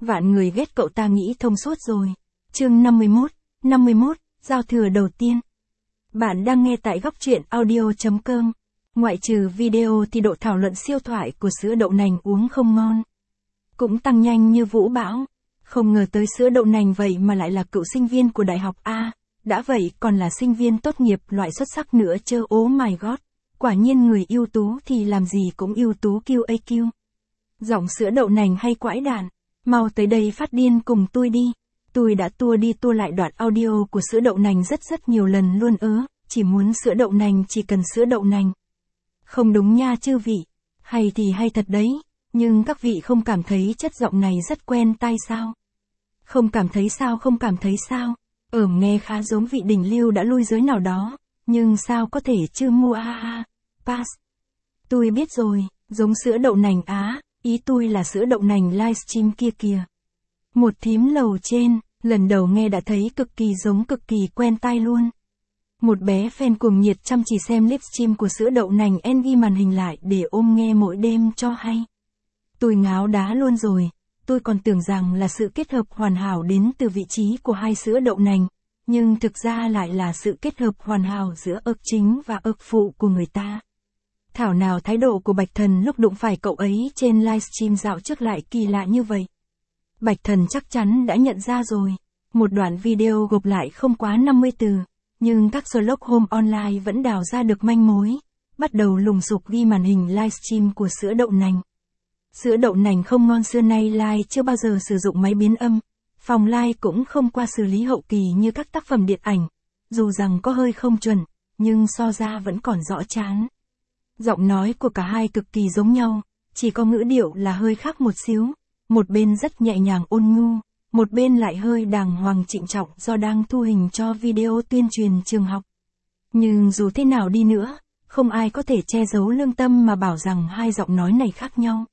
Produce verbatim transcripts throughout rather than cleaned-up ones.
Vạn người ghét cậu ta nghĩ thông suốt rồi. Chương năm mươi mốt, năm mươi mốt, giao thừa đầu tiên. Bạn đang nghe tại góc truyện audio chấm com. Ngoại trừ video thì độ thảo luận siêu thoại của sữa đậu nành uống không ngon cũng tăng nhanh như vũ bão. Không ngờ tới sữa đậu nành vậy mà lại là cựu sinh viên của đại học A, đã vậy còn là sinh viên tốt nghiệp loại xuất sắc nữa chơ. Oh my god, quả nhiên người ưu tú thì làm gì cũng ưu tú quy a quy. Giọng sữa đậu nành hay quãi đản, mau tới đây phát điên cùng tôi đi. Tôi đã tua đi tua lại đoạn audio của sữa đậu nành rất rất nhiều lần luôn ớ, chỉ muốn sữa đậu nành chỉ cần sữa đậu nành. Không đúng nha chư vị, hay thì hay thật đấy, nhưng các vị không cảm thấy chất giọng này rất quen tai sao? Không cảm thấy sao không cảm thấy sao? Ởm nghe khá giống vị đỉnh lưu đã lui giới nào đó, nhưng sao có thể chứ mua a a, pass. Tôi biết rồi, giống sữa đậu nành á, ý tôi là sữa đậu nành livestream kia kìa. Một thím lầu trên, lần đầu nghe đã thấy cực kỳ giống cực kỳ quen tai luôn. Một bé fan cuồng nhiệt chăm chỉ xem livestream của sữa đậu nành en ghi màn hình lại để ôm nghe mỗi đêm cho hay. Tôi ngáo đá luôn rồi, tôi còn tưởng rằng là sự kết hợp hoàn hảo đến từ vị trí của hai sữa đậu nành, nhưng thực ra lại là sự kết hợp hoàn hảo giữa ức chính và ức phụ của người ta. Thảo nào thái độ của Bạch Thần lúc đụng phải cậu ấy trên livestream dạo trước lại kỳ lạ như vậy. Bạch Thần chắc chắn đã nhận ra rồi. Một đoạn video gộp lại không quá năm mươi từ, nhưng các Sherlock Holmes online vẫn đào ra được manh mối, bắt đầu lùng sục ghi màn hình livestream của sữa đậu nành. Sữa đậu nành không ngon xưa nay live chưa bao giờ sử dụng máy biến âm, phòng live cũng không qua xử lý hậu kỳ như các tác phẩm điện ảnh, dù rằng có hơi không chuẩn, nhưng so ra vẫn còn rõ chán. Giọng nói của cả hai cực kỳ giống nhau, chỉ có ngữ điệu là hơi khác một xíu, một bên rất nhẹ nhàng ôn nhu, một bên lại hơi đàng hoàng trịnh trọng do đang thu hình cho video tuyên truyền trường học. Nhưng dù thế nào đi nữa, không ai có thể che giấu lương tâm mà bảo rằng hai giọng nói này khác nhau.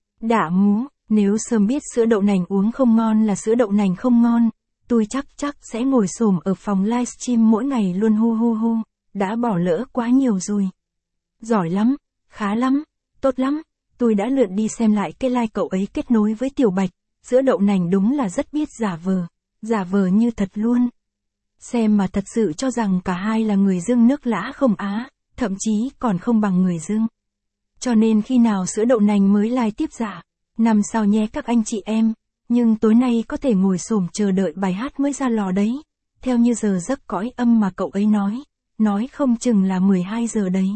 Đả mú, nếu sớm biết sữa đậu nành uống không ngon là sữa đậu nành không ngon, tôi chắc chắc sẽ ngồi xổm ở phòng livestream mỗi ngày luôn hu hu hu, đã bỏ lỡ quá nhiều rồi. Giỏi lắm, khá lắm, tốt lắm, tôi đã lượn đi xem lại cái like cậu ấy kết nối với Tiểu Bạch, sữa đậu nành đúng là rất biết giả vờ, giả vờ như thật luôn. Xem mà thật sự cho rằng cả hai là người Dương nước lã không á, thậm chí còn không bằng người Dương. Cho nên khi nào sữa đậu nành mới live tiếp giả, năm sau nhé các anh chị em, nhưng tối nay có thể ngồi xổm chờ đợi bài hát mới ra lò đấy, theo như giờ giấc cõi âm mà cậu ấy nói, nói không chừng là mười hai giờ đấy.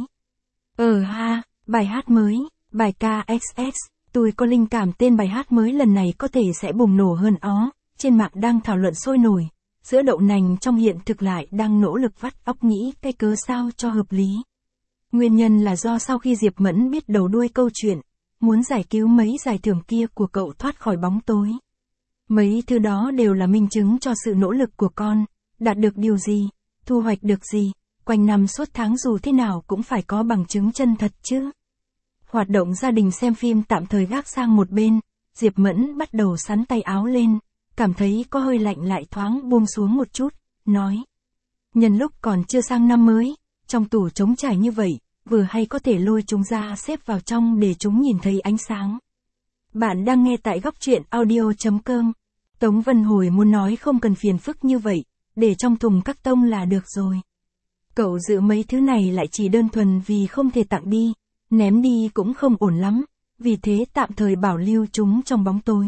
Ờ ha, bài hát mới, bài ca ích ích, tôi có linh cảm tên bài hát mới lần này có thể sẽ bùng nổ hơn ó, trên mạng đang thảo luận sôi nổi, sữa đậu nành trong hiện thực lại đang nỗ lực vắt óc nghĩ cái cớ sao cho hợp lý. Nguyên nhân là do sau khi Diệp Mẫn biết đầu đuôi câu chuyện, muốn giải cứu mấy giải thưởng kia của cậu thoát khỏi bóng tối. Mấy thứ đó đều là minh chứng cho sự nỗ lực của con, đạt được điều gì, thu hoạch được gì, quanh năm suốt tháng dù thế nào cũng phải có bằng chứng chân thật chứ. Hoạt động gia đình xem phim tạm thời gác sang một bên, Diệp Mẫn bắt đầu sắn tay áo lên, cảm thấy có hơi lạnh lại thoáng buông xuống một chút, nói. Nhân lúc còn chưa sang năm mới, trong tủ trống trải như vậy, vừa hay có thể lôi chúng ra xếp vào trong để chúng nhìn thấy ánh sáng. Bạn đang nghe tại góc truyện audio chấm com. Tống Vân Hồi muốn nói không cần phiền phức như vậy, để trong thùng các tông là được rồi. Cậu giữ mấy thứ này lại chỉ đơn thuần vì không thể tặng đi, ném đi cũng không ổn lắm, vì thế tạm thời bảo lưu chúng trong bóng tối.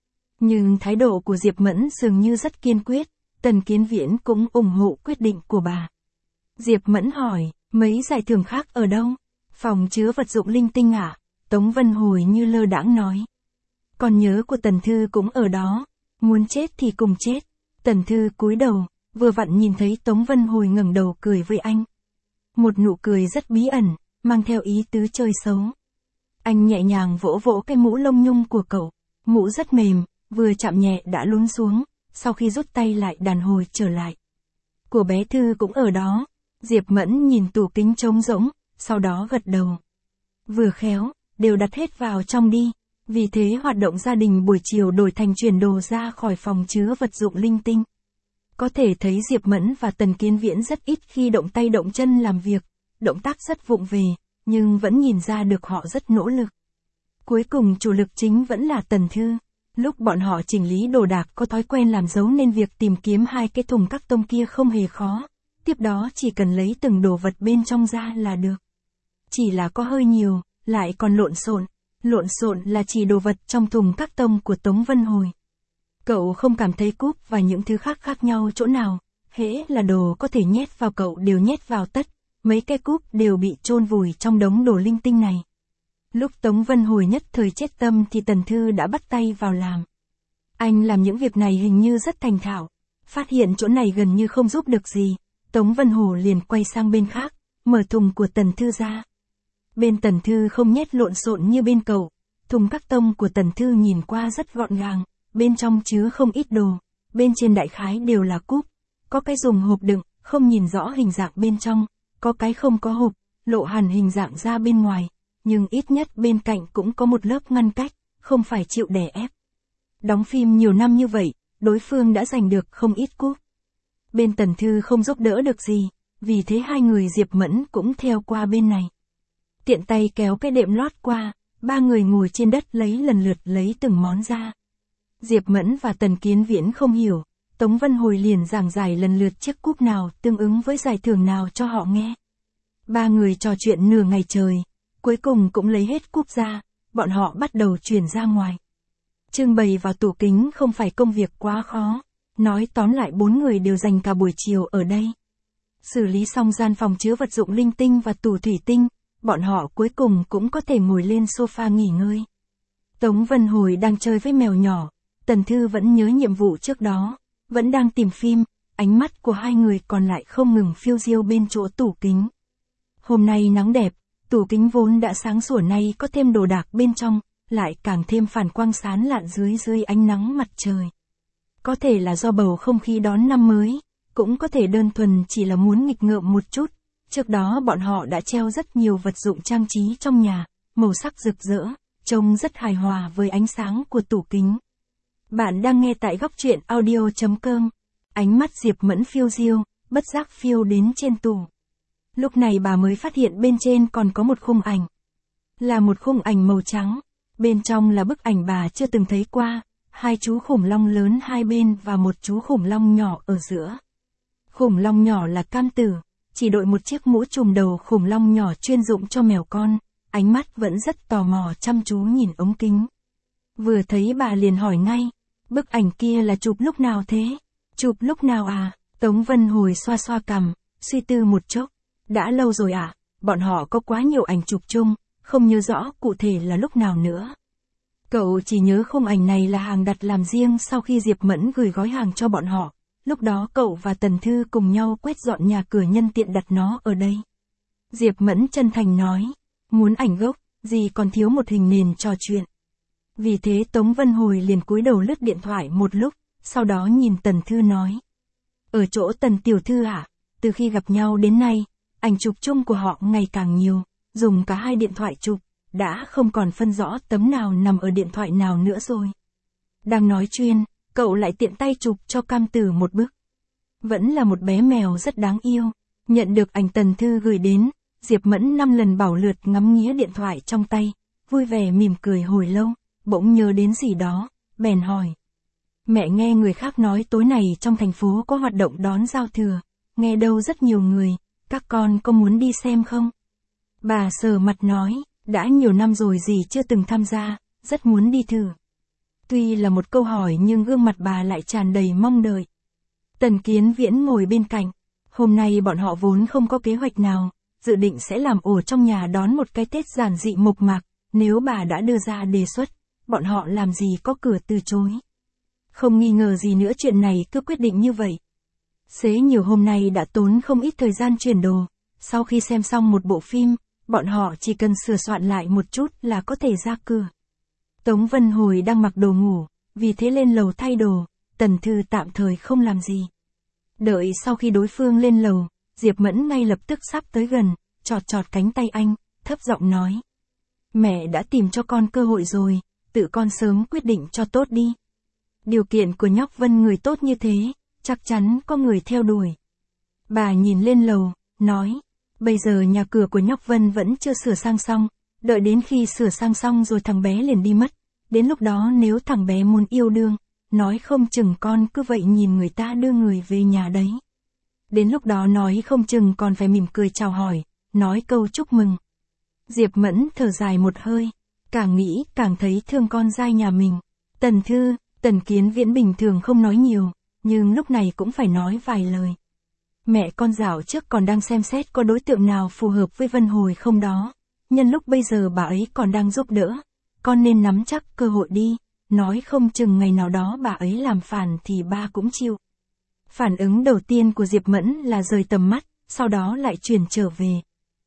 Nhưng thái độ của Diệp Mẫn dường như rất kiên quyết, Tần Kiến Viễn cũng ủng hộ quyết định của bà. Diệp Mẫn hỏi, mấy giải thưởng khác ở đâu? Phòng chứa vật dụng linh tinh à? Tống Vân Hồi như lơ đãng nói. Còn nhớ của Tần Thư cũng ở đó, muốn chết thì cùng chết. Tần Thư cúi đầu, vừa vặn nhìn thấy Tống Vân Hồi ngẩng đầu cười với anh. Một nụ cười rất bí ẩn, mang theo ý tứ chơi xấu. Anh nhẹ nhàng vỗ vỗ cái mũ lông nhung của cậu, mũ rất mềm, vừa chạm nhẹ đã lún xuống, sau khi rút tay lại đàn hồi trở lại. Của bé Thư cũng ở đó. Diệp Mẫn nhìn tủ kính trống rỗng, sau đó gật đầu. Vừa khéo, đều đặt hết vào trong đi, vì thế hoạt động gia đình buổi chiều đổi thành chuyển đồ ra khỏi phòng chứa vật dụng linh tinh. Có thể thấy Diệp Mẫn và Tần Kiến Viễn rất ít khi động tay động chân làm việc, động tác rất vụng về, nhưng vẫn nhìn ra được họ rất nỗ lực. Cuối cùng chủ lực chính vẫn là Tần Thư. Lúc bọn họ chỉnh lý đồ đạc có thói quen làm dấu nên việc tìm kiếm hai cái thùng các tông kia không hề khó, tiếp đó chỉ cần lấy từng đồ vật bên trong ra là được. Chỉ là có hơi nhiều, lại còn lộn xộn, lộn xộn là chỉ đồ vật trong thùng các tông của Tống Vân Hồi. Cậu không cảm thấy cúp và những thứ khác khác nhau chỗ nào, hễ là đồ có thể nhét vào cậu đều nhét vào tất, mấy cái cúp đều bị chôn vùi trong đống đồ linh tinh này. Lúc Tống Vân Hồi nhất thời chết tâm thì Tần Thư đã bắt tay vào làm. Anh làm những việc này hình như rất thành thạo, phát hiện chỗ này gần như không giúp được gì, Tống Vân Hồi liền quay sang bên khác, mở thùng của Tần Thư ra. Bên Tần Thư không nhét lộn xộn như bên cậu, thùng các tông của Tần Thư nhìn qua rất gọn gàng, bên trong chứa không ít đồ, bên trên đại khái đều là cúp, có cái dùng hộp đựng, không nhìn rõ hình dạng bên trong, có cái không có hộp, lộ hẳn hình dạng ra bên ngoài, nhưng ít nhất bên cạnh cũng có một lớp ngăn cách, không phải chịu đè ép. Đóng phim nhiều năm như vậy, đối phương đã giành được không ít cúp. Bên Tần Thư không giúp đỡ được gì, vì thế hai người Diệp Mẫn cũng theo qua bên này. Tiện tay kéo cái đệm lót qua, ba người ngồi trên đất lấy lần lượt lấy từng món ra. Diệp Mẫn và Tần Kiến Viễn không hiểu, Tống Vân Hồi liền giảng giải lần lượt chiếc cúp nào tương ứng với giải thưởng nào cho họ nghe. Ba người trò chuyện nửa ngày trời, cuối cùng cũng lấy hết cúp ra, bọn họ bắt đầu chuyển ra ngoài. Trưng bày vào tủ kính không phải công việc quá khó, nói tóm lại bốn người đều dành cả buổi chiều ở đây. Xử lý xong gian phòng chứa vật dụng linh tinh và tủ thủy tinh, bọn họ cuối cùng cũng có thể ngồi lên sofa nghỉ ngơi. Tống Vân Hồi đang chơi với mèo nhỏ, Tần Thư vẫn nhớ nhiệm vụ trước đó, vẫn đang tìm phim, ánh mắt của hai người còn lại không ngừng phiêu diêu bên chỗ tủ kính. Hôm nay nắng đẹp, tủ kính vốn đã sáng sủa nay có thêm đồ đạc bên trong, lại càng thêm phản quang sáng lạn dưới dưới ánh nắng mặt trời. Có thể là do bầu không khí đón năm mới, cũng có thể đơn thuần chỉ là muốn nghịch ngợm một chút. Trước đó bọn họ đã treo rất nhiều vật dụng trang trí trong nhà, màu sắc rực rỡ, trông rất hài hòa với ánh sáng của tủ kính. Bạn đang nghe tại góc truyện audio chấm com. Ánh mắt Diệp Mẫn phiêu diêu, bất giác phiêu đến trên tủ. Lúc này bà mới phát hiện bên trên còn có một khung ảnh. Là một khung ảnh màu trắng, bên trong là bức ảnh bà chưa từng thấy qua, hai chú khủng long lớn hai bên và một chú khủng long nhỏ ở giữa. Khủng long nhỏ là Cam Tử, chỉ đội một chiếc mũ trùm đầu khủng long nhỏ chuyên dụng cho mèo con, ánh mắt vẫn rất tò mò chăm chú nhìn ống kính. Vừa thấy bà liền hỏi ngay, bức ảnh kia là chụp lúc nào thế? Chụp lúc nào à? Tống Vân Hồi xoa xoa cằm, suy tư một chốc. Đã lâu rồi ạ, à? Bọn họ có quá nhiều ảnh chụp chung, không nhớ rõ cụ thể là lúc nào nữa. Cậu chỉ nhớ khung ảnh này là hàng đặt làm riêng sau khi Diệp Mẫn gửi gói hàng cho bọn họ. Lúc đó cậu và Tần Thư cùng nhau quét dọn nhà cửa nhân tiện đặt nó ở đây. Diệp Mẫn chân thành nói, muốn ảnh gốc, gì còn thiếu một hình nền trò chuyện. Vì thế Tống Vân Hồi liền cúi đầu lướt điện thoại một lúc, sau đó nhìn Tần Thư nói. Ở chỗ Tần Tiểu Thư à, từ khi gặp nhau đến nay, ảnh chụp chung của họ ngày càng nhiều, dùng cả hai điện thoại chụp, đã không còn phân rõ tấm nào nằm ở điện thoại nào nữa rồi. Đang nói chuyện, cậu lại tiện tay chụp cho Cam Tử một bức. Vẫn là một bé mèo rất đáng yêu. Nhận được ảnh Tần Thư gửi đến, Diệp Mẫn năm lần bảo lượt ngắm nghía điện thoại trong tay, vui vẻ mỉm cười hồi lâu, bỗng nhớ đến gì đó, bèn hỏi. Mẹ nghe người khác nói tối này trong thành phố có hoạt động đón giao thừa, nghe đâu rất nhiều người, các con có muốn đi xem không? Bà sờ mặt nói, đã nhiều năm rồi gì chưa từng tham gia, rất muốn đi thử. Tuy là một câu hỏi nhưng gương mặt bà lại tràn đầy mong đợi. Tần Kiến Viễn ngồi bên cạnh, hôm nay bọn họ vốn không có kế hoạch nào, dự định sẽ làm ổ trong nhà đón một cái Tết giản dị mộc mạc, nếu bà đã đưa ra đề xuất, bọn họ làm gì có cửa từ chối. Không nghi ngờ gì nữa chuyện này cứ quyết định như vậy. Xế nhiều hôm nay đã tốn không ít thời gian chuyển đồ, sau khi xem xong một bộ phim, bọn họ chỉ cần sửa soạn lại một chút là có thể ra cửa. Tống Vân Hồi đang mặc đồ ngủ, vì thế lên lầu thay đồ, Tần Thư tạm thời không làm gì. Đợi sau khi đối phương lên lầu, Diệp Mẫn ngay lập tức sắp tới gần, chọt chọt cánh tay anh, thấp giọng nói. Mẹ đã tìm cho con cơ hội rồi, tự con sớm quyết định cho tốt đi. Điều kiện của nhóc Vân người tốt như thế, chắc chắn có người theo đuổi. Bà nhìn lên lầu, nói, bây giờ nhà cửa của nhóc Vân vẫn chưa sửa sang xong, đợi đến khi sửa sang xong rồi thằng bé liền đi mất, đến lúc đó nếu thằng bé muốn yêu đương, nói không chừng con cứ vậy nhìn người ta đưa người về nhà đấy. Đến lúc đó nói không chừng còn phải mỉm cười chào hỏi, nói câu chúc mừng. Diệp Mẫn thở dài một hơi, càng nghĩ càng thấy thương con dai nhà mình. Tần Thư, Tần Kiến Viễn bình thường không nói nhiều, nhưng lúc này cũng phải nói vài lời. Mẹ con dạo trước còn đang xem xét có đối tượng nào phù hợp với Vân Hồi không đó. Nhân lúc bây giờ bà ấy còn đang giúp đỡ, con nên nắm chắc cơ hội đi, nói không chừng ngày nào đó bà ấy làm phản thì ba cũng chịu. Phản ứng đầu tiên của Diệp Mẫn là rời tầm mắt, sau đó lại chuyển trở về.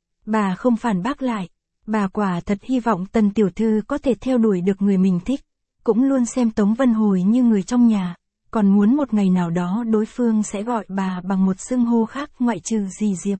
Bà không phản bác lại, bà quả thật hy vọng Tần tiểu thư có thể theo đuổi được người mình thích, cũng luôn xem Tống Vân Hồi như người trong nhà, còn muốn một ngày nào đó đối phương sẽ gọi bà bằng một xưng hô khác ngoại trừ dì Diệp.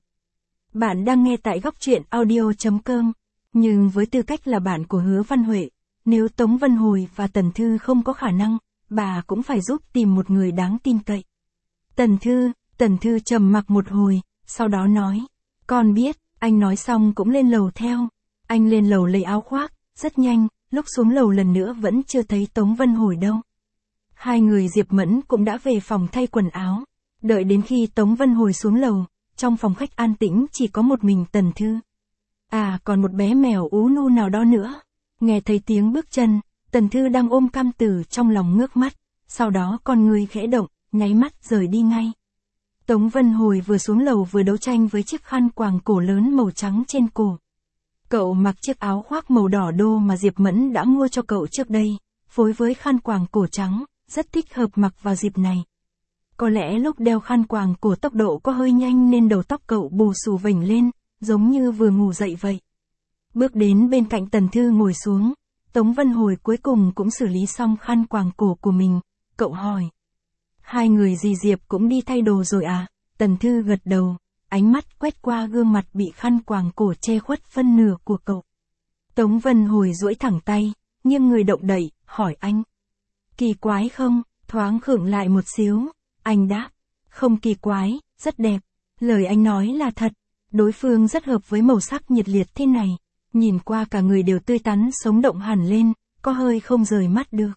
Bạn đang nghe tại góc truyện audio chấm com, nhưng với tư cách là bạn của Hứa Văn Huệ, nếu Tống Vân Hồi và Tần Thư không có khả năng, bà cũng phải giúp tìm một người đáng tin cậy. Tần Thư, Tần Thư trầm mặc một hồi, sau đó nói, con biết, anh nói xong cũng lên lầu theo. Anh lên lầu lấy áo khoác, rất nhanh, lúc xuống lầu lần nữa vẫn chưa thấy Tống Vân Hồi đâu. Hai người Diệp Mẫn cũng đã về phòng thay quần áo, đợi đến khi Tống Vân Hồi xuống lầu, trong phòng khách an tĩnh chỉ có một mình Tần Thư. À còn một bé mèo ú nu nào đó nữa. Nghe thấy tiếng bước chân, Tần Thư đang ôm cam tử trong lòng ngước mắt, sau đó con người khẽ động, nháy mắt rời đi ngay. Tống Vân Hồi vừa xuống lầu vừa đấu tranh với chiếc khăn quàng cổ lớn màu trắng trên cổ. Cậu mặc chiếc áo khoác màu đỏ đô mà Diệp Mẫn đã mua cho cậu trước đây, phối với khăn quàng cổ trắng, rất thích hợp mặc vào dịp này. Có lẽ lúc đeo khăn quàng cổ tốc độ có hơi nhanh nên đầu tóc cậu bù xù vểnh lên, giống như vừa ngủ dậy vậy. Bước đến bên cạnh Tần Thư ngồi xuống, Tống Vân Hồi cuối cùng cũng xử lý xong khăn quàng cổ của mình, cậu hỏi. Hai người dì Diệp cũng đi thay đồ rồi à? Tần Thư gật đầu, ánh mắt quét qua gương mặt bị khăn quàng cổ che khuất phân nửa của cậu. Tống Vân Hồi duỗi thẳng tay, nghiêng người động đậy, hỏi anh. Kỳ quái không? Thoáng khựng lại một xíu, anh đáp. Không kỳ quái, rất đẹp. Lời anh nói là thật, đối phương rất hợp với màu sắc nhiệt liệt thế này. Nhìn qua cả người đều tươi tắn sống động hẳn lên, có hơi không rời mắt được.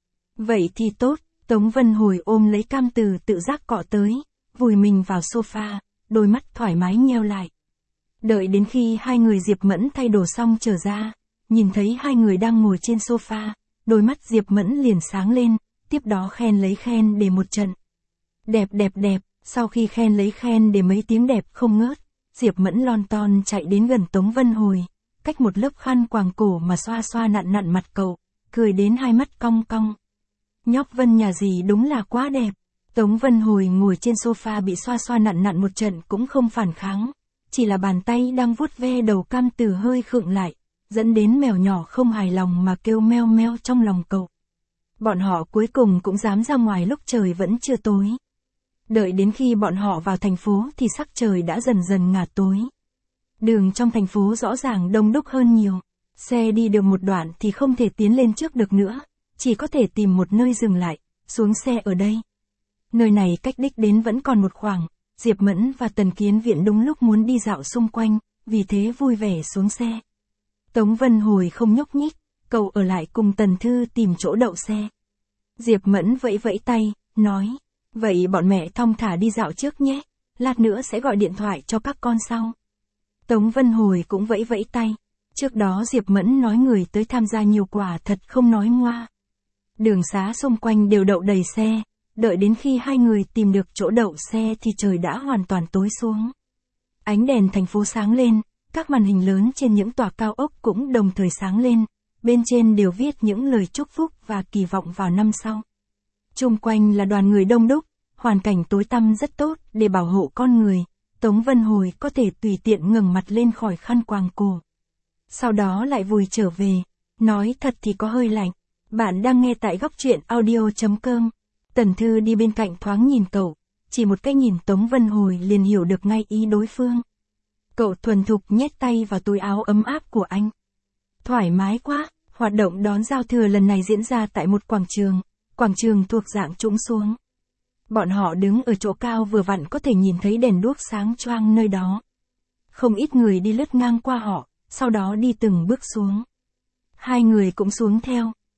Vậy thì tốt, Tống Vân Hồi ôm lấy cam từ tự giác cọ tới, vùi mình vào sofa, đôi mắt thoải mái nheo lại. Đợi đến khi hai người Diệp Mẫn thay đồ xong trở ra, nhìn thấy hai người đang ngồi trên sofa, đôi mắt Diệp Mẫn liền sáng lên, tiếp đó khen lấy khen để một trận. Đẹp đẹp đẹp, sau khi khen lấy khen để mấy tiếng đẹp không ngớt, Diệp Mẫn lon ton chạy đến gần Tống Vân Hồi, cách một lớp khăn quàng cổ mà xoa xoa nặn nặn mặt cậu, cười đến hai mắt cong cong. Nhóc Vân nhà dì đúng là quá đẹp. Tống Vân Hồi ngồi trên sofa bị xoa xoa nặn nặn một trận cũng không phản kháng, chỉ là bàn tay đang vuốt ve đầu cam từ hơi khựng lại, dẫn đến mèo nhỏ không hài lòng mà kêu meo meo trong lòng cậu. Bọn họ cuối cùng cũng dám ra ngoài lúc trời vẫn chưa tối. Đợi đến khi bọn họ vào thành phố thì sắc trời đã dần dần ngả tối. Đường trong thành phố rõ ràng đông đúc hơn nhiều, xe đi được một đoạn thì không thể tiến lên trước được nữa, chỉ có thể tìm một nơi dừng lại, xuống xe ở đây. Nơi này cách đích đến vẫn còn một khoảng, Diệp Mẫn và Tần Kiến Viễn đúng lúc muốn đi dạo xung quanh, vì thế vui vẻ xuống xe. Tống Vân Hồi không nhúc nhích, cậu ở lại cùng Tần Thư tìm chỗ đậu xe. Diệp Mẫn vẫy vẫy tay, nói, vậy bọn mẹ thong thả đi dạo trước nhé, lát nữa sẽ gọi điện thoại cho các con sau. Tống Vân Hồi cũng vẫy vẫy tay, trước đó Diệp Mẫn nói người tới tham gia nhiều quả thật không nói ngoa. Đường xá xung quanh đều đậu đầy xe, đợi đến khi hai người tìm được chỗ đậu xe thì trời đã hoàn toàn tối xuống. Ánh đèn thành phố sáng lên, các màn hình lớn trên những tòa cao ốc cũng đồng thời sáng lên, bên trên đều viết những lời chúc phúc và kỳ vọng vào năm sau. Chung quanh là đoàn người đông đúc, hoàn cảnh tối tăm rất tốt để bảo hộ con người, Tống Vân Hồi có thể tùy tiện ngẩng mặt lên khỏi khăn quàng cổ. Sau đó lại vùi trở về, nói thật thì có hơi lạnh. Bạn đang nghe tại góc truyện audio chấm com. Tần Thư đi bên cạnh thoáng nhìn cậu, chỉ một cái nhìn Tống Vân Hồi liền hiểu được ngay ý đối phương. Cậu thuần thục nhét tay vào túi áo ấm áp của anh. Thoải mái quá, hoạt động đón giao thừa lần này diễn ra tại một quảng trường, quảng trường thuộc dạng trũng xuống. Bọn họ đứng ở chỗ cao vừa vặn có thể nhìn thấy đèn đuốc sáng choang nơi đó. Không ít người đi lướt ngang qua họ, sau đó đi từng bước xuống. Hai người cũng xuống theo.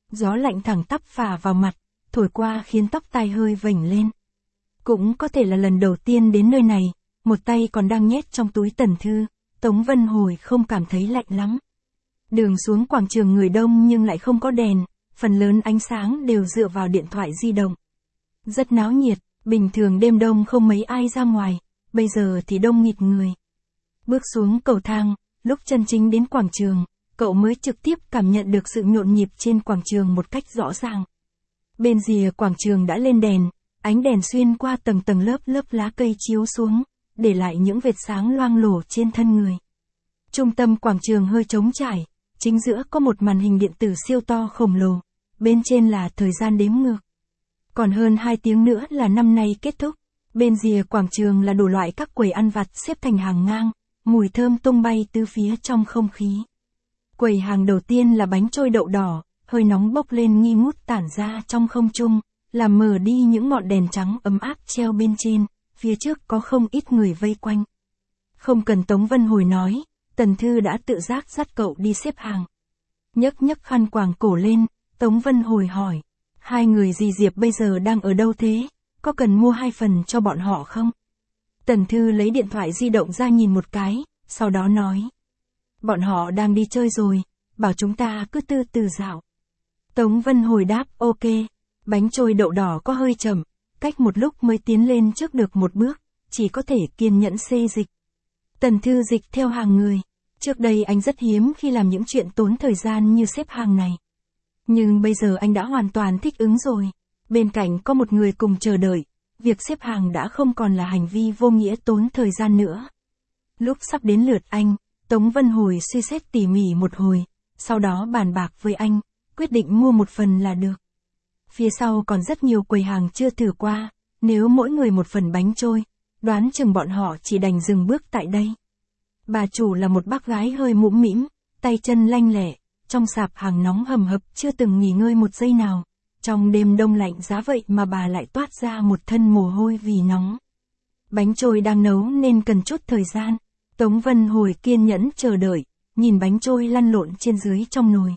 Gió lạnh thẳng tắp phả vào mặt, thổi qua khiến tóc tai hơi vểnh lên. Cũng có thể là lần đầu tiên đến nơi này, một tay còn đang nhét trong túi Tần Thư, Tống Vân Hồi không cảm thấy lạnh lắm. Đường xuống quảng trường người đông nhưng lại không có đèn, phần lớn ánh sáng đều dựa vào điện thoại di động. Rất náo nhiệt, bình thường đêm đông không mấy ai ra ngoài, bây giờ thì đông nghịt người. Bước xuống cầu thang, lúc chân chính đến quảng trường, cậu mới trực tiếp cảm nhận được sự nhộn nhịp trên quảng trường một cách rõ ràng. Bên rìa quảng trường đã lên đèn, ánh đèn xuyên qua tầng tầng lớp lớp lá cây chiếu xuống, để lại những vệt sáng loang lổ trên thân người. Trung tâm quảng trường hơi trống trải, chính giữa có một màn hình điện tử siêu to khổng lồ, bên trên là thời gian đếm ngược. Còn hơn hai tiếng nữa là năm nay kết thúc, bên rìa quảng trường là đủ loại các quầy ăn vặt xếp thành hàng ngang, mùi thơm tung bay từ phía trong không khí. Quầy hàng đầu tiên là bánh trôi đậu đỏ, hơi nóng bốc lên nghi ngút tản ra trong không trung, làm mờ đi những ngọn đèn trắng ấm áp treo bên trên, phía trước có không ít người vây quanh. Không cần Tống Vân Hồi nói, Tần Thư đã tự giác dắt cậu đi xếp hàng. Nhấc nhấc khăn quàng cổ lên, Tống Vân Hồi hỏi, hai người dì Diệp bây giờ đang ở đâu thế, có cần mua hai phần cho bọn họ không? Tần Thư lấy điện thoại di động ra nhìn một cái, sau đó nói, bọn họ đang đi chơi rồi, bảo chúng ta cứ từ từ dạo. Tống Vân Hồi đáp ok, bánh trôi đậu đỏ có hơi chậm, cách một lúc mới tiến lên trước được một bước, chỉ có thể kiên nhẫn xê dịch. Tần Thư dịch theo hàng người, trước đây anh rất hiếm khi làm những chuyện tốn thời gian như xếp hàng này. Nhưng bây giờ anh đã hoàn toàn thích ứng rồi, bên cạnh có một người cùng chờ đợi, việc xếp hàng đã không còn là hành vi vô nghĩa tốn thời gian nữa. Lúc sắp đến lượt anh, Tống Vân Hồi suy xét tỉ mỉ một hồi, sau đó bàn bạc với anh, quyết định mua một phần là được. Phía sau còn rất nhiều quầy hàng chưa thử qua, nếu mỗi người một phần bánh trôi, đoán chừng bọn họ chỉ đành dừng bước tại đây. Bà chủ là một bác gái hơi mũm mĩm, tay chân lanh lẹ, trong sạp hàng nóng hầm hập chưa từng nghỉ ngơi một giây nào. Trong đêm đông lạnh giá vậy mà bà lại toát ra một thân mồ hôi vì nóng. Bánh trôi đang nấu nên cần chút thời gian. Tống Vân Hồi kiên nhẫn chờ đợi, nhìn bánh trôi lăn lộn trên dưới trong nồi.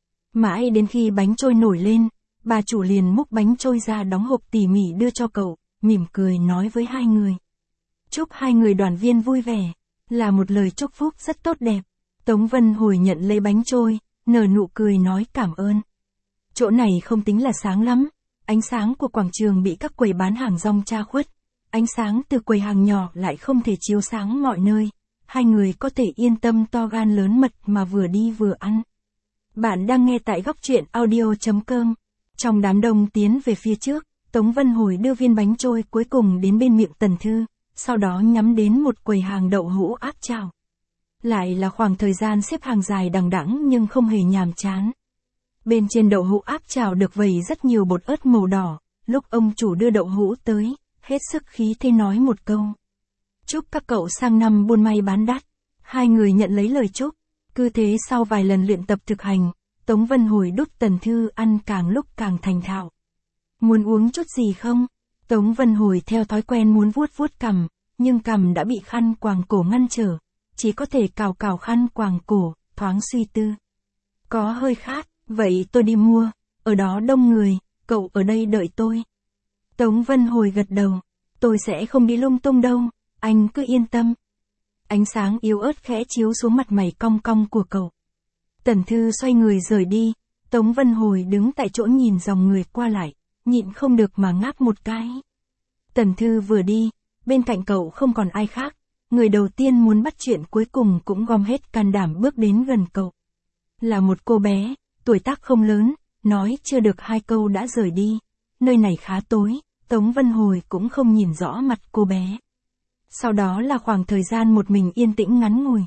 Mãi đến khi bánh trôi nổi lên, bà chủ liền múc bánh trôi ra đóng hộp tỉ mỉ đưa cho cậu, mỉm cười nói với hai người. Chúc hai người đoàn viên vui vẻ, là một lời chúc phúc rất tốt đẹp. Tống Vân Hồi nhận lấy bánh trôi, nở nụ cười nói cảm ơn. Chỗ này không tính là sáng lắm, ánh sáng của quảng trường bị các quầy bán hàng rong che khuất. Ánh sáng từ quầy hàng nhỏ lại không thể chiếu sáng mọi nơi. Hai người có thể yên tâm to gan lớn mật mà vừa đi vừa ăn. Bạn đang nghe tại góc truyện audio chấm com. Trong đám đông tiến về phía trước, Tống Vân Hồi đưa viên bánh trôi cuối cùng đến bên miệng Tần Thư, sau đó nhắm đến một quầy hàng đậu hũ áp chảo. Lại là khoảng thời gian xếp hàng dài đằng đẵng nhưng không hề nhàm chán. Bên trên đậu hũ áp chảo được vẩy rất nhiều bột ớt màu đỏ, lúc ông chủ đưa đậu hũ tới, hết sức khí thế nói một câu. Chúc các cậu sang năm buôn may bán đắt. Hai người nhận lấy lời chúc. Cứ thế sau vài lần luyện tập thực hành, Tống Vân Hồi đút Tần Thư ăn càng lúc càng thành thạo. Muốn uống chút gì không? Tống Vân Hồi theo thói quen muốn vuốt vuốt cằm, nhưng cằm đã bị khăn quàng cổ ngăn trở, chỉ có thể cào cào khăn quàng cổ, thoáng suy tư. Có hơi khát, vậy tôi đi mua, ở đó đông người, cậu ở đây đợi tôi. Tống Vân Hồi gật đầu, tôi sẽ không đi lung tung đâu, anh cứ yên tâm. Ánh sáng yếu ớt khẽ chiếu xuống mặt mày cong cong của cậu. Tần Thư xoay người rời đi, Tống Vân Hồi đứng tại chỗ nhìn dòng người qua lại, nhịn không được mà ngáp một cái. Tần Thư vừa đi, bên cạnh cậu không còn ai khác, người đầu tiên muốn bắt chuyện cuối cùng cũng gom hết can đảm bước đến gần cậu. Là một cô bé, tuổi tác không lớn, nói chưa được hai câu đã rời đi, nơi này khá tối, Tống Vân Hồi cũng không nhìn rõ mặt cô bé. Sau đó là khoảng thời gian một mình yên tĩnh ngắn ngủi.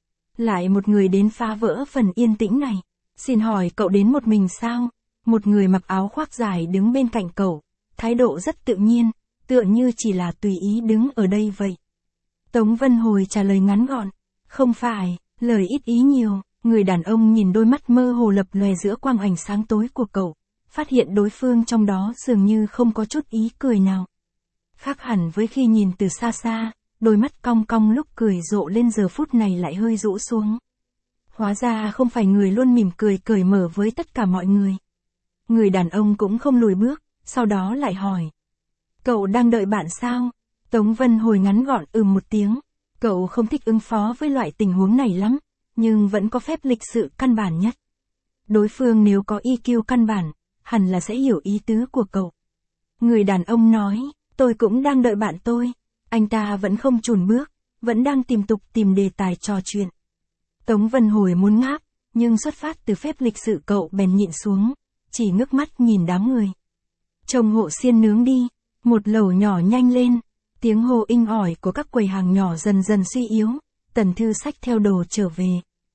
Lại một người đến phá vỡ phần yên tĩnh này. Xin hỏi cậu đến một mình sao? Một người mặc áo khoác dài đứng bên cạnh cậu, thái độ rất tự nhiên, tựa như chỉ là tùy ý đứng ở đây vậy. Tống Vân Hồi trả lời ngắn gọn, không phải, lời ít ý nhiều. Người đàn ông nhìn đôi mắt mơ hồ lập lòe giữa quang ảnh sáng tối của cậu, phát hiện đối phương trong đó dường như không có chút ý cười nào. Khác hẳn với khi nhìn từ xa xa, đôi mắt cong cong lúc cười rộ lên giờ phút này lại hơi rũ xuống. Hóa ra không phải người luôn mỉm cười cởi mở với tất cả mọi người. Người đàn ông cũng không lùi bước, sau đó lại hỏi. Cậu đang đợi bạn sao? Tống Vân Hồi ngắn gọn ừ một tiếng. Cậu không thích ứng phó với loại tình huống này lắm, nhưng vẫn có phép lịch sự căn bản nhất. Đối phương nếu có i kiu căn bản, hẳn là sẽ hiểu ý tứ của cậu. Người đàn ông nói, tôi cũng đang đợi bạn tôi. Anh ta vẫn không chùn bước, vẫn đang tìm tục tìm đề tài trò chuyện. Tống Vân Hồi muốn ngáp, nhưng xuất phát từ phép lịch sự cậu bèn nhịn xuống, chỉ ngước mắt nhìn đám người. Trông hộ xiên nướng đi, một lẩu nhỏ nhanh lên, tiếng hô inh ỏi của các quầy hàng nhỏ dần dần suy yếu, Tần Thư xách theo đồ trở về.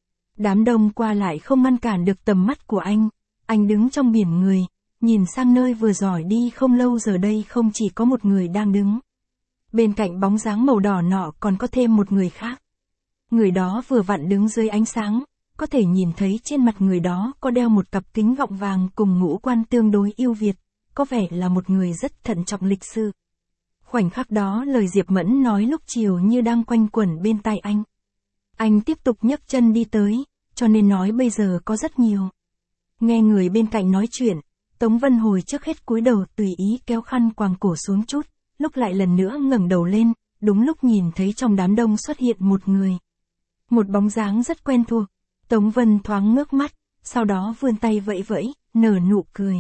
Đám đông qua lại không ngăn cản được tầm mắt của anh, anh đứng trong biển người, nhìn sang nơi vừa giỏi đi không lâu giờ đây không chỉ có một người đang đứng. Bên cạnh bóng dáng màu đỏ nọ còn có thêm một người khác. Người đó vừa vặn đứng dưới ánh sáng, có thể nhìn thấy trên mặt người đó có đeo một cặp kính gọng vàng cùng ngũ quan tương đối yêu Việt, có vẻ là một người rất thận trọng lịch sự. Khoảnh khắc đó lời Diệp Mẫn nói lúc chiều như đang quanh quẩn bên tai anh. Anh tiếp tục nhấc chân đi tới, cho nên nói bây giờ có rất nhiều. Nghe người bên cạnh nói chuyện, Tống Vân Hồi trước hết cúi đầu tùy ý kéo khăn quàng cổ xuống chút, lúc lại lần nữa ngẩng đầu lên, đúng lúc nhìn thấy trong đám đông xuất hiện một người. Một bóng dáng rất quen thuộc, Tống Vân thoáng ngước mắt, sau đó vươn tay vẫy vẫy, nở nụ cười.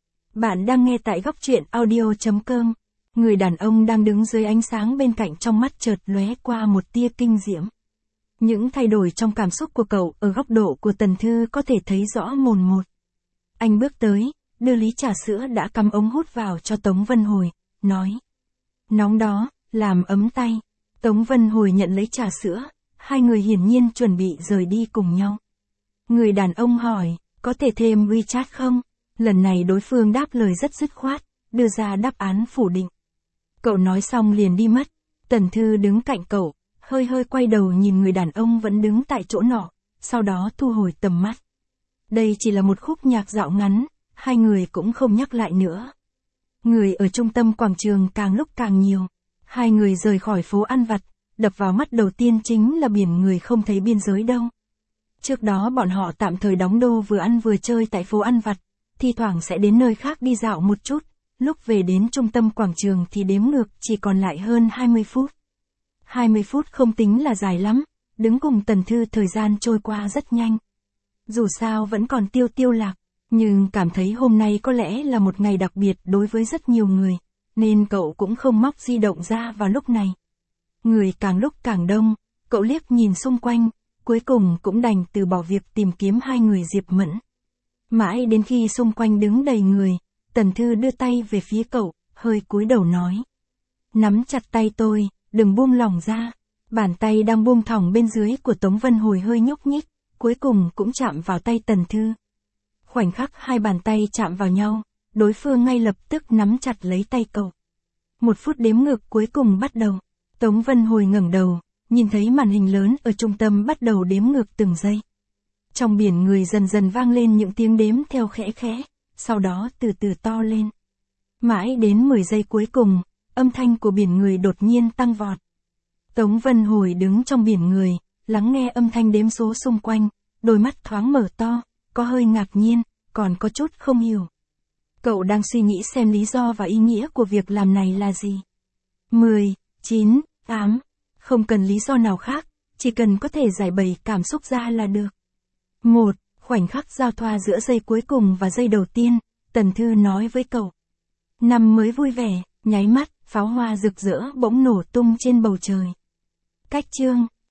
Bạn đang nghe tại góc truyện audio chấm com. Người đàn ông đang đứng dưới ánh sáng bên cạnh trong mắt chợt lóe qua một tia kinh diễm. Những thay đổi trong cảm xúc của cậu ở góc độ của Tần Thư có thể thấy rõ mồn một. Anh bước tới, đưa ly trà sữa đã cắm ống hút vào cho Tống Vân Hồi, nói. Nóng đó, làm ấm tay. Tống Vân Hồi nhận lấy trà sữa, hai người hiển nhiên chuẩn bị rời đi cùng nhau. Người đàn ông hỏi, có thể thêm WeChat không? Lần này đối phương đáp lời rất dứt khoát, đưa ra đáp án phủ định. Cậu nói xong liền đi mất, Tần Thư đứng cạnh cậu, hơi hơi quay đầu nhìn người đàn ông vẫn đứng tại chỗ nọ, sau đó thu hồi tầm mắt. Đây chỉ là một khúc nhạc dạo ngắn, hai người cũng không nhắc lại nữa. Người ở trung tâm quảng trường càng lúc càng nhiều, hai người rời khỏi phố ăn vặt, đập vào mắt đầu tiên chính là biển người không thấy biên giới đâu. Trước đó bọn họ tạm thời đóng đô vừa ăn vừa chơi tại phố ăn vặt, thi thoảng sẽ đến nơi khác đi dạo một chút, lúc về đến trung tâm quảng trường thì đếm ngược chỉ còn lại hơn hai mươi phút. hai mươi phút không tính là dài lắm, đứng cùng Tần Thư thời gian trôi qua rất nhanh. Dù sao vẫn còn tiêu tiêu lạc, nhưng cảm thấy hôm nay có lẽ là một ngày đặc biệt đối với rất nhiều người, nên cậu cũng không móc di động ra vào lúc này. Người càng lúc càng đông, cậu liếc nhìn xung quanh, cuối cùng cũng đành từ bỏ việc tìm kiếm hai người Diệp Mẫn. Mãi đến khi xung quanh đứng đầy người, Tần Thư đưa tay về phía cậu, hơi cúi đầu nói. Nắm chặt tay tôi, đừng buông lỏng ra. Bàn tay đang buông thõng bên dưới của Tống Vân Hồi hơi nhúc nhích, cuối cùng cũng chạm vào tay Tần Thư. Khoảnh khắc hai bàn tay chạm vào nhau, đối phương ngay lập tức nắm chặt lấy tay cậu. Một phút đếm ngược cuối cùng bắt đầu. Tống Vân Hồi ngẩng đầu, nhìn thấy màn hình lớn ở trung tâm bắt đầu đếm ngược từng giây. Trong biển người dần dần vang lên những tiếng đếm theo khẽ khẽ, sau đó từ từ to lên. Mãi đến mười giây cuối cùng, âm thanh của biển người đột nhiên tăng vọt. Tống Vân Hồi đứng trong biển người, lắng nghe âm thanh đếm số xung quanh, đôi mắt thoáng mở to, có hơi ngạc nhiên, còn có chút không hiểu. Cậu đang suy nghĩ xem lý do và ý nghĩa của việc làm này là gì. mười, chín, tám, không cần lý do nào khác, chỉ cần có thể giải bày cảm xúc ra là được. một. Khoảnh khắc giao thoa giữa giây cuối cùng và giây đầu tiên, Tần Thư nói với cậu. Năm mới vui vẻ, nháy mắt, pháo hoa rực rỡ bỗng nổ tung trên bầu trời. Cách chương